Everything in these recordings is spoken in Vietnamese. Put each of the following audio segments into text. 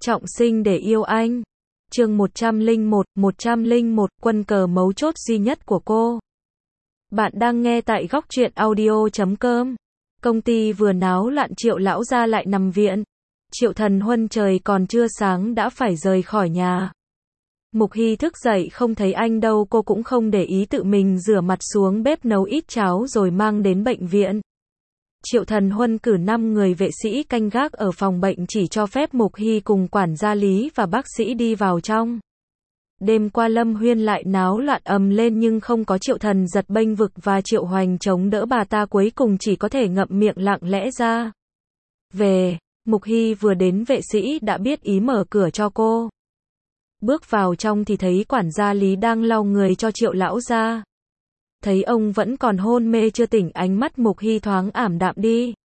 Trọng sinh để yêu anh. Chương 101, quân cờ mấu chốt duy nhất của cô. Bạn đang nghe tại góc truyện audio.com. Công ty vừa náo loạn, Triệu lão gia lại nằm viện. Triệu Thần Huân trời còn chưa sáng đã phải rời khỏi nhà. Mục Hy thức dậy không thấy anh đâu, cô cũng không để ý, tự mình rửa mặt xuống bếp nấu ít cháo rồi mang đến bệnh viện. Triệu Thần Huân cử 5 người vệ sĩ canh gác ở phòng bệnh, chỉ cho phép Mục Hy cùng quản gia Lý và bác sĩ đi vào trong. Đêm qua Lâm Huyên lại náo loạn ầm lên nhưng không có Triệu Thần Giật bênh vực và Triệu Hoành chống đỡ, bà ta cuối cùng chỉ có thể ngậm miệng lặng lẽ ra về. Mục Hy vừa đến, vệ sĩ đã biết ý mở cửa cho cô. Bước vào trong thì thấy quản gia Lý đang lau người cho Triệu lão gia. Thấy ông vẫn còn hôn mê chưa tỉnh, ánh mắt Mục Hy thoáng ảm đạm đi.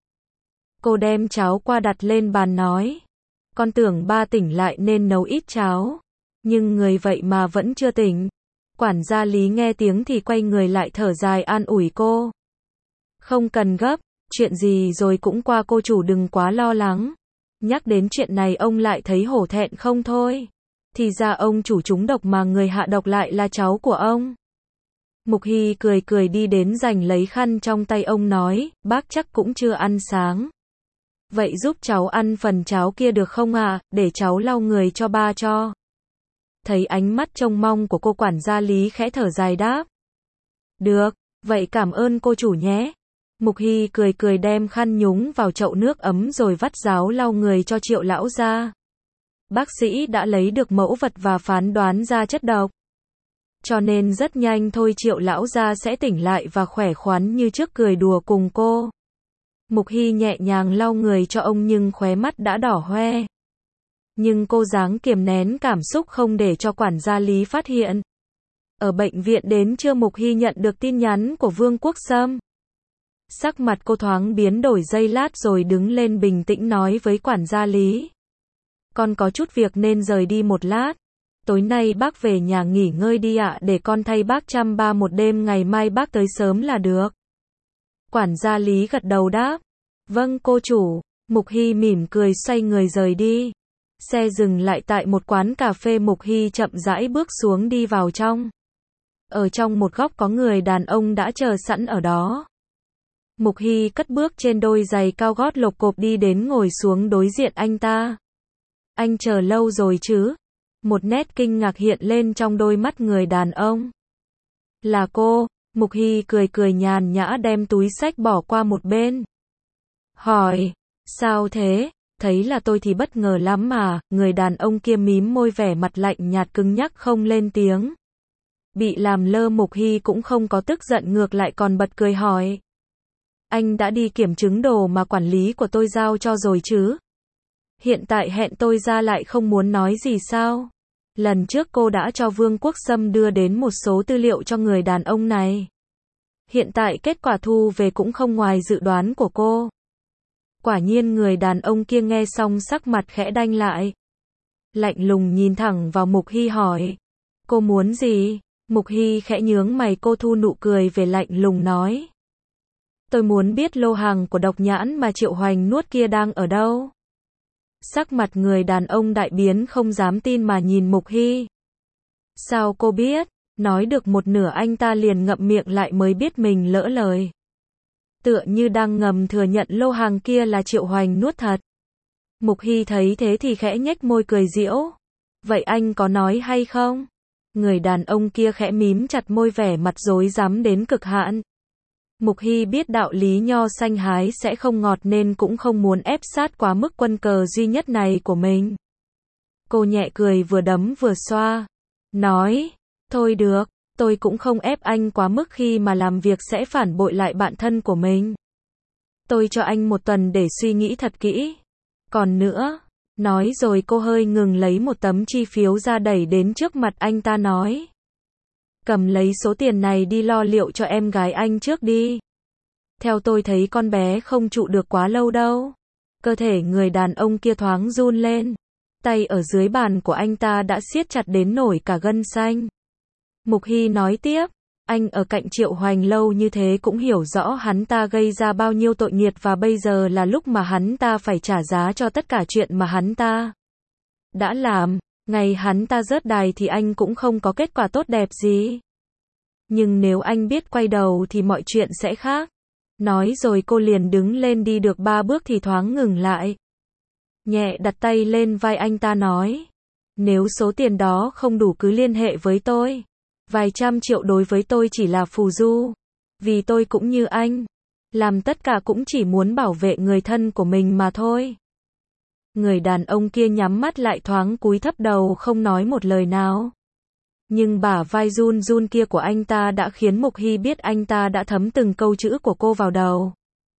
Cô đem cháo qua đặt lên bàn nói: con tưởng ba tỉnh lại nên nấu ít cháo, nhưng người vậy mà vẫn chưa tỉnh. Quản gia Lý nghe tiếng thì quay người lại thở dài an ủi cô: không cần gấp, chuyện gì rồi cũng qua, cô chủ đừng quá lo lắng. Nhắc đến chuyện này ông lại thấy hổ thẹn không thôi. Thì ra ông chủ trúng độc mà người hạ độc lại là cháu của ông. Mục Hy cười cười đi đến giành lấy khăn trong tay ông nói: bác chắc cũng chưa ăn sáng. Vậy giúp cháu ăn phần cháo kia được không ạ, để cháu lau người cho ba cho. Thấy ánh mắt trông mong của cô, quản gia Lý khẽ thở dài đáp: được, vậy cảm ơn cô chủ nhé. Mục Hy cười cười đem khăn nhúng vào chậu nước ấm rồi vắt ráo lau người cho Triệu lão gia. Bác sĩ đã lấy được mẫu vật và phán đoán ra chất độc, cho nên rất nhanh thôi Triệu lão gia sẽ tỉnh lại và khỏe khoắn như trước, cười đùa cùng cô. Mục Hy nhẹ nhàng lau người cho ông nhưng khóe mắt đã đỏ hoe. Nhưng cô ráng kiềm nén cảm xúc không để cho quản gia Lý phát hiện. Ở bệnh viện đến trưa, Mục Hy nhận được tin nhắn của Vương Quốc Sâm. Sắc mặt cô thoáng biến đổi giây lát rồi đứng lên bình tĩnh nói với quản gia Lý: con có chút việc nên rời đi một lát. Tối nay bác về nhà nghỉ ngơi đi ạ, để con thay bác chăm ba một đêm, ngày mai bác tới sớm là được. Quản gia Lý gật đầu đáp: vâng cô chủ. Mục Hy mỉm cười xoay người rời đi. Xe dừng lại tại một quán cà phê, Mục Hy chậm rãi bước xuống đi vào trong. Ở trong một góc có người đàn ông đã chờ sẵn ở đó. Mục Hy cất bước trên đôi giày cao gót lộp cộp đi đến ngồi xuống đối diện anh ta. Anh chờ lâu rồi chứ? Một nét kinh ngạc hiện lên trong đôi mắt người đàn ông. Là cô. Mục Hy cười cười nhàn nhã đem túi xách bỏ qua một bên. Hỏi: sao thế? Thấy là tôi thì bất ngờ lắm mà. Người đàn ông kia mím môi, vẻ mặt lạnh nhạt cứng nhắc không lên tiếng. Bị làm lơ, Mục Hy cũng không có tức giận, ngược lại còn bật cười hỏi: anh đã đi kiểm chứng đồ mà quản lý của tôi giao cho rồi chứ? Hiện tại hẹn tôi ra lại không muốn nói gì sao? Lần trước cô đã cho Vương Quốc Sâm đưa đến một số tư liệu cho người đàn ông này. Hiện tại kết quả thu về cũng không ngoài dự đoán của cô. Quả nhiên người đàn ông kia nghe xong sắc mặt khẽ đanh lại. Lạnh lùng nhìn thẳng vào Mục Hy hỏi: cô muốn gì? Mục Hy khẽ nhướng mày, cô thu nụ cười về lạnh lùng nói: tôi muốn biết lô hàng của độc nhãn mà Triệu Hoành nuốt kia đang ở đâu. Sắc mặt người đàn ông đại biến, không dám tin mà nhìn Mục Hy. Sao cô biết? Nói được một nửa anh ta liền ngậm miệng lại mới biết mình lỡ lời. Tựa như đang ngầm thừa nhận lô hàng kia là Triệu Hoành nuốt thật. Mục Hy thấy thế thì khẽ nhếch môi cười giễu. Vậy anh có nói hay không? Người đàn ông kia khẽ mím chặt môi, vẻ mặt rối rắm đến cực hạn. Mục Hy biết đạo lý nho xanh hái sẽ không ngọt nên cũng không muốn ép sát quá mức quân cờ duy nhất này của mình. Cô nhẹ cười, vừa đấm vừa xoa. Nói: thôi được, tôi cũng không ép anh quá mức, khi mà làm việc sẽ phản bội lại bạn thân của mình. Tôi cho anh 1 tuần để suy nghĩ thật kỹ. Còn nữa, nói rồi cô hơi ngừng, lấy một tấm chi phiếu ra đẩy đến trước mặt anh ta nói: cầm lấy số tiền này đi lo liệu cho em gái anh trước đi. Theo tôi thấy con bé không trụ được quá lâu đâu. Cơ thể người đàn ông kia thoáng run lên. Tay ở dưới bàn của anh ta đã siết chặt đến nổi cả gân xanh. Mục Hy nói tiếp: anh ở cạnh Triệu Hoành lâu như thế cũng hiểu rõ hắn ta gây ra bao nhiêu tội nghiệt, và bây giờ là lúc mà hắn ta phải trả giá cho tất cả chuyện mà hắn ta đã làm, ngày hắn ta rớt đài thì anh cũng không có kết quả tốt đẹp gì. Nhưng nếu anh biết quay đầu thì mọi chuyện sẽ khác. Nói rồi cô liền đứng lên đi được 3 bước thì thoáng ngừng lại. Nhẹ đặt tay lên vai anh ta nói. Nếu số tiền đó không đủ cứ liên hệ với tôi. Vài trăm triệu đối với tôi chỉ là phù du. Vì tôi cũng như anh. Làm tất cả cũng chỉ muốn bảo vệ người thân của mình mà thôi. Người đàn ông kia nhắm mắt lại thoáng cúi thấp đầu không nói một lời nào. Nhưng bả vai run run kia của anh ta đã khiến Mục Hy biết anh ta đã thấm từng câu chữ của cô vào đầu.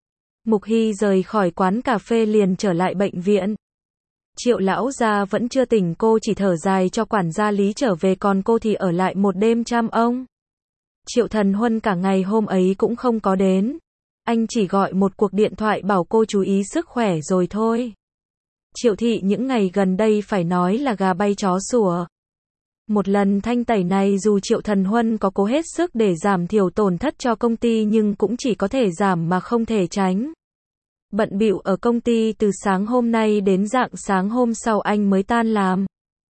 Mục Hy rời khỏi quán cà phê liền trở lại bệnh viện. Triệu lão gia vẫn chưa tỉnh, cô chỉ thở dài cho quản gia Lý trở về, còn cô thì ở lại một đêm chăm ông. Triệu Thần Huân cả ngày hôm ấy cũng không có đến. Anh chỉ gọi một cuộc điện thoại bảo cô chú ý sức khỏe rồi thôi. Triệu thị những ngày gần đây phải nói là gà bay chó sủa. Một lần thanh tẩy này dù Triệu Thần Huân có cố hết sức để giảm thiểu tổn thất cho công ty nhưng cũng chỉ có thể giảm mà không thể tránh. Bận bịu ở công ty từ sáng hôm nay đến rạng sáng hôm sau anh mới tan làm.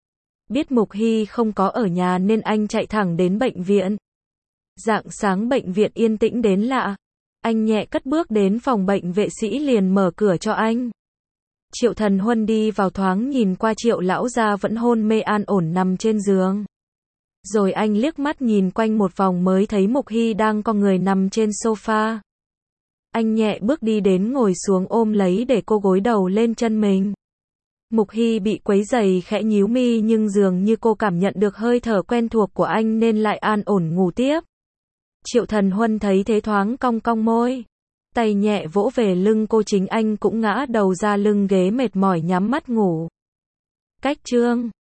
Biết Mục Hy không có ở nhà nên anh chạy thẳng đến bệnh viện. Rạng sáng bệnh viện yên tĩnh đến lạ. Anh nhẹ cất bước đến phòng bệnh, vệ sĩ liền mở cửa cho anh. Triệu Thần Huân đi vào thoáng nhìn qua Triệu lão gia vẫn hôn mê an ổn nằm trên giường. Rồi anh liếc mắt nhìn quanh một vòng mới thấy Mục Hy đang co người nằm trên sofa. Anh nhẹ bước đi đến ngồi xuống ôm lấy để cô gối đầu lên chân mình. Mục Hy bị quấy rầy khẽ nhíu mi nhưng dường như cô cảm nhận được hơi thở quen thuộc của anh nên lại an ổn ngủ tiếp. Triệu Thần Huân thấy thế thoáng cong cong môi. Tay nhẹ vỗ về lưng cô, chính anh cũng ngã đầu ra lưng ghế mệt mỏi nhắm mắt ngủ. Cách chương